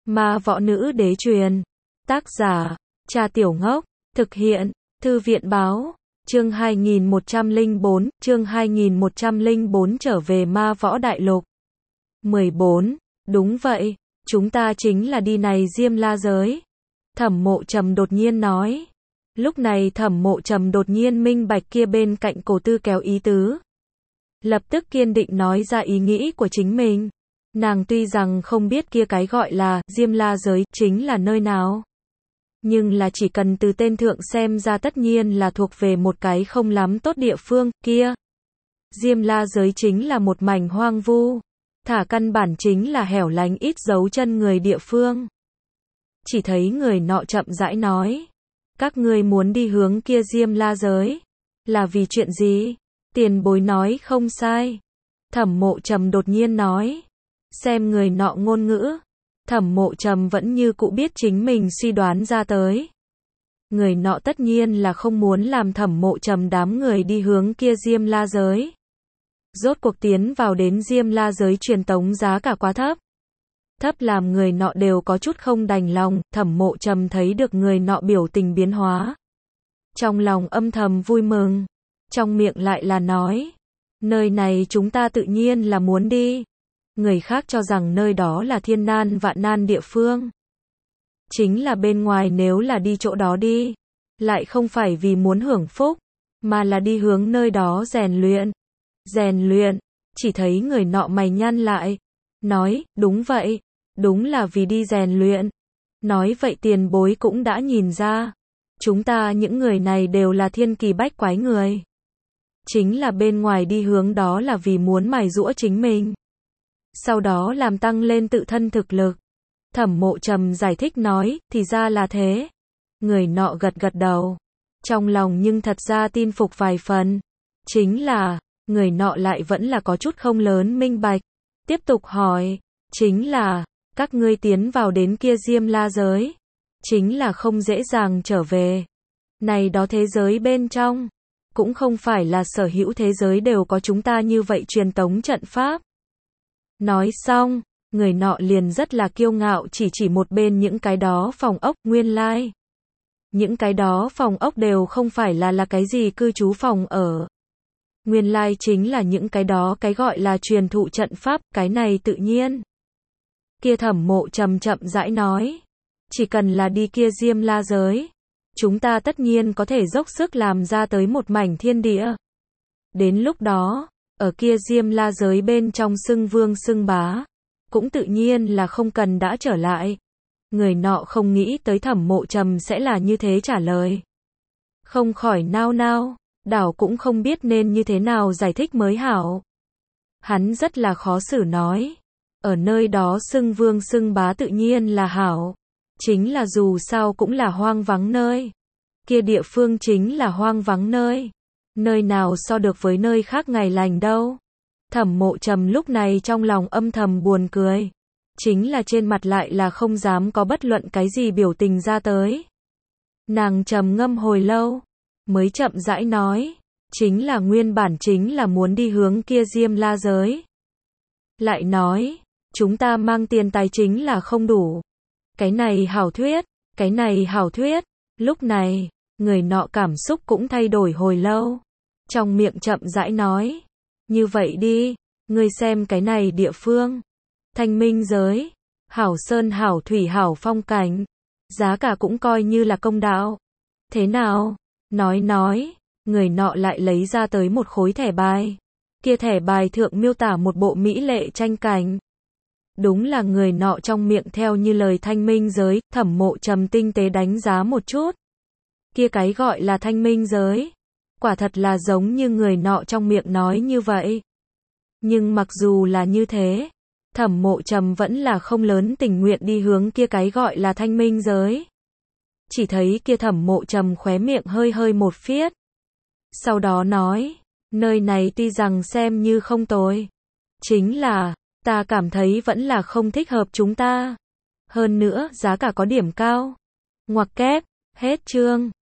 Ma võ nữ đế truyền. Tác giả, Cha Tiểu Ngốc. Thực hiện, Thư viện báo. Chương 2104, chương 2104 trở về Ma Võ Đại Lục. 14. Đúng vậy, chúng ta chính là đi này Diêm La giới. Thẩm Mộ Trầm đột nhiên nói. Lúc này Thẩm Mộ Trầm đột nhiên minh bạch kia bên cạnh Cổ Tư kéo ý tứ. Lập tức kiên định nói ra ý nghĩ của chính mình. Nàng tuy rằng không biết kia cái gọi là Diêm La giới chính là nơi nào. Nhưng là chỉ cần từ tên thượng xem ra tất nhiên là thuộc về một cái không lắm tốt địa phương kia. Diêm La giới chính là một mảnh hoang vu. Thả căn bản chính là hẻo lánh ít dấu chân người địa phương. Chỉ thấy người nọ chậm rãi nói. Các ngươi muốn đi hướng kia Diêm La giới. Là vì chuyện gì? Tiền bối nói không sai. Thẩm Mộ Trầm đột nhiên nói. Xem người nọ ngôn ngữ. Thẩm Mộ Trầm vẫn như cũ biết chính mình suy đoán ra tới. Người nọ tất nhiên là không muốn làm Thẩm Mộ Trầm đám người đi hướng kia Diêm La giới. Rốt cuộc tiến vào đến Diêm La giới truyền tống giá cả quá thấp. Thấp làm người nọ đều có chút không đành lòng. Thẩm Mộ Trầm thấy được người nọ biểu tình biến hóa. Trong lòng âm thầm vui mừng. Trong miệng lại là nói. Nơi này chúng ta tự nhiên là muốn đi. Người khác cho rằng nơi đó là thiên nan vạn nan địa phương. Chính là bên ngoài nếu là đi chỗ đó đi. Lại không phải vì muốn hưởng phúc. Mà là đi hướng nơi đó rèn luyện. Rèn luyện. Chỉ thấy người nọ mày nhăn lại. Nói, đúng vậy. Đúng là vì đi rèn luyện. Nói vậy tiền bối cũng đã nhìn ra. Chúng ta những người này đều là thiên kỳ bách quái người. Chính là bên ngoài đi hướng đó là vì muốn mài giũa chính mình. Sau đó làm tăng lên tự thân thực lực. Thẩm Mộ Trầm giải thích nói, thì ra là thế. Người nọ gật gật đầu. Trong lòng nhưng thật ra tin phục vài phần. Chính là, người nọ lại vẫn là có chút không lớn minh bạch. Tiếp tục hỏi, chính là, các ngươi tiến vào đến kia Diêm La giới. Chính là không dễ dàng trở về. Này đó thế giới bên trong. Cũng không phải là sở hữu thế giới đều có chúng ta như vậy truyền tống trận pháp. Nói xong, người nọ liền rất là kiêu ngạo chỉ một bên những cái đó phòng ốc nguyên lai. Những cái đó phòng ốc đều không phải là cái gì cư trú phòng ở. Nguyên lai chính là những cái đó cái gọi là truyền thụ trận pháp, cái này tự nhiên. Kia Thẩm Mộ Trầm chậm rãi nói. Chỉ cần là đi kia Diêm La giới. Chúng ta tất nhiên có thể dốc sức làm ra tới một mảnh thiên địa. Đến lúc đó, ở kia Diêm La giới bên trong xưng vương xưng bá, cũng tự nhiên là không cần đã trở lại. Người nọ không nghĩ tới Thẩm Mộ Trầm sẽ là như thế trả lời. Không khỏi nao nao, đảo cũng không biết nên như thế nào giải thích mới hảo. Hắn rất là khó xử nói. Ở nơi đó xưng vương xưng bá tự nhiên là hảo. Chính là dù sao cũng là hoang vắng nơi. Kia địa phương chính là hoang vắng nơi. Nơi nào so được với nơi khác ngày lành đâu. Thẩm Mộ Trầm lúc này trong lòng âm thầm buồn cười. Chính là trên mặt lại là không dám có bất luận cái gì biểu tình ra tới. Nàng trầm ngâm hồi lâu. Mới chậm rãi nói. Chính là nguyên bản chính là muốn đi hướng kia Diêm La giới. Lại nói. Chúng ta mang tiền tài chính là không đủ. Cái này hảo thuyết. Cái này hảo thuyết. Lúc này, người nọ cảm xúc cũng thay đổi hồi lâu. Trong miệng chậm rãi nói. Như vậy đi, ngươi xem cái này địa phương. Thanh minh giới. Hảo sơn hảo thủy hảo phong cảnh. Giá cả cũng coi như là công đạo. Thế nào? Nói. Người nọ lại lấy ra tới một khối thẻ bài. Kia thẻ bài thượng miêu tả một bộ mỹ lệ tranh cảnh. Đúng là người nọ trong miệng theo như lời thanh minh giới. Thẩm Mộ Trầm tinh tế đánh giá một chút. Kia cái gọi là thanh minh giới. Quả thật là giống như người nọ trong miệng nói như vậy. Nhưng mặc dù là như thế, Thẩm Mộ Trầm vẫn là không lớn tình nguyện đi hướng kia cái gọi là thanh minh giới. Chỉ thấy kia Thẩm Mộ Trầm khóe miệng hơi một phiết. Sau đó nói, nơi này tuy rằng xem như không tồi. Chính là, ta cảm thấy vẫn là không thích hợp chúng ta. Hơn nữa, giá cả có điểm cao. Ngoặc kép, hết chương.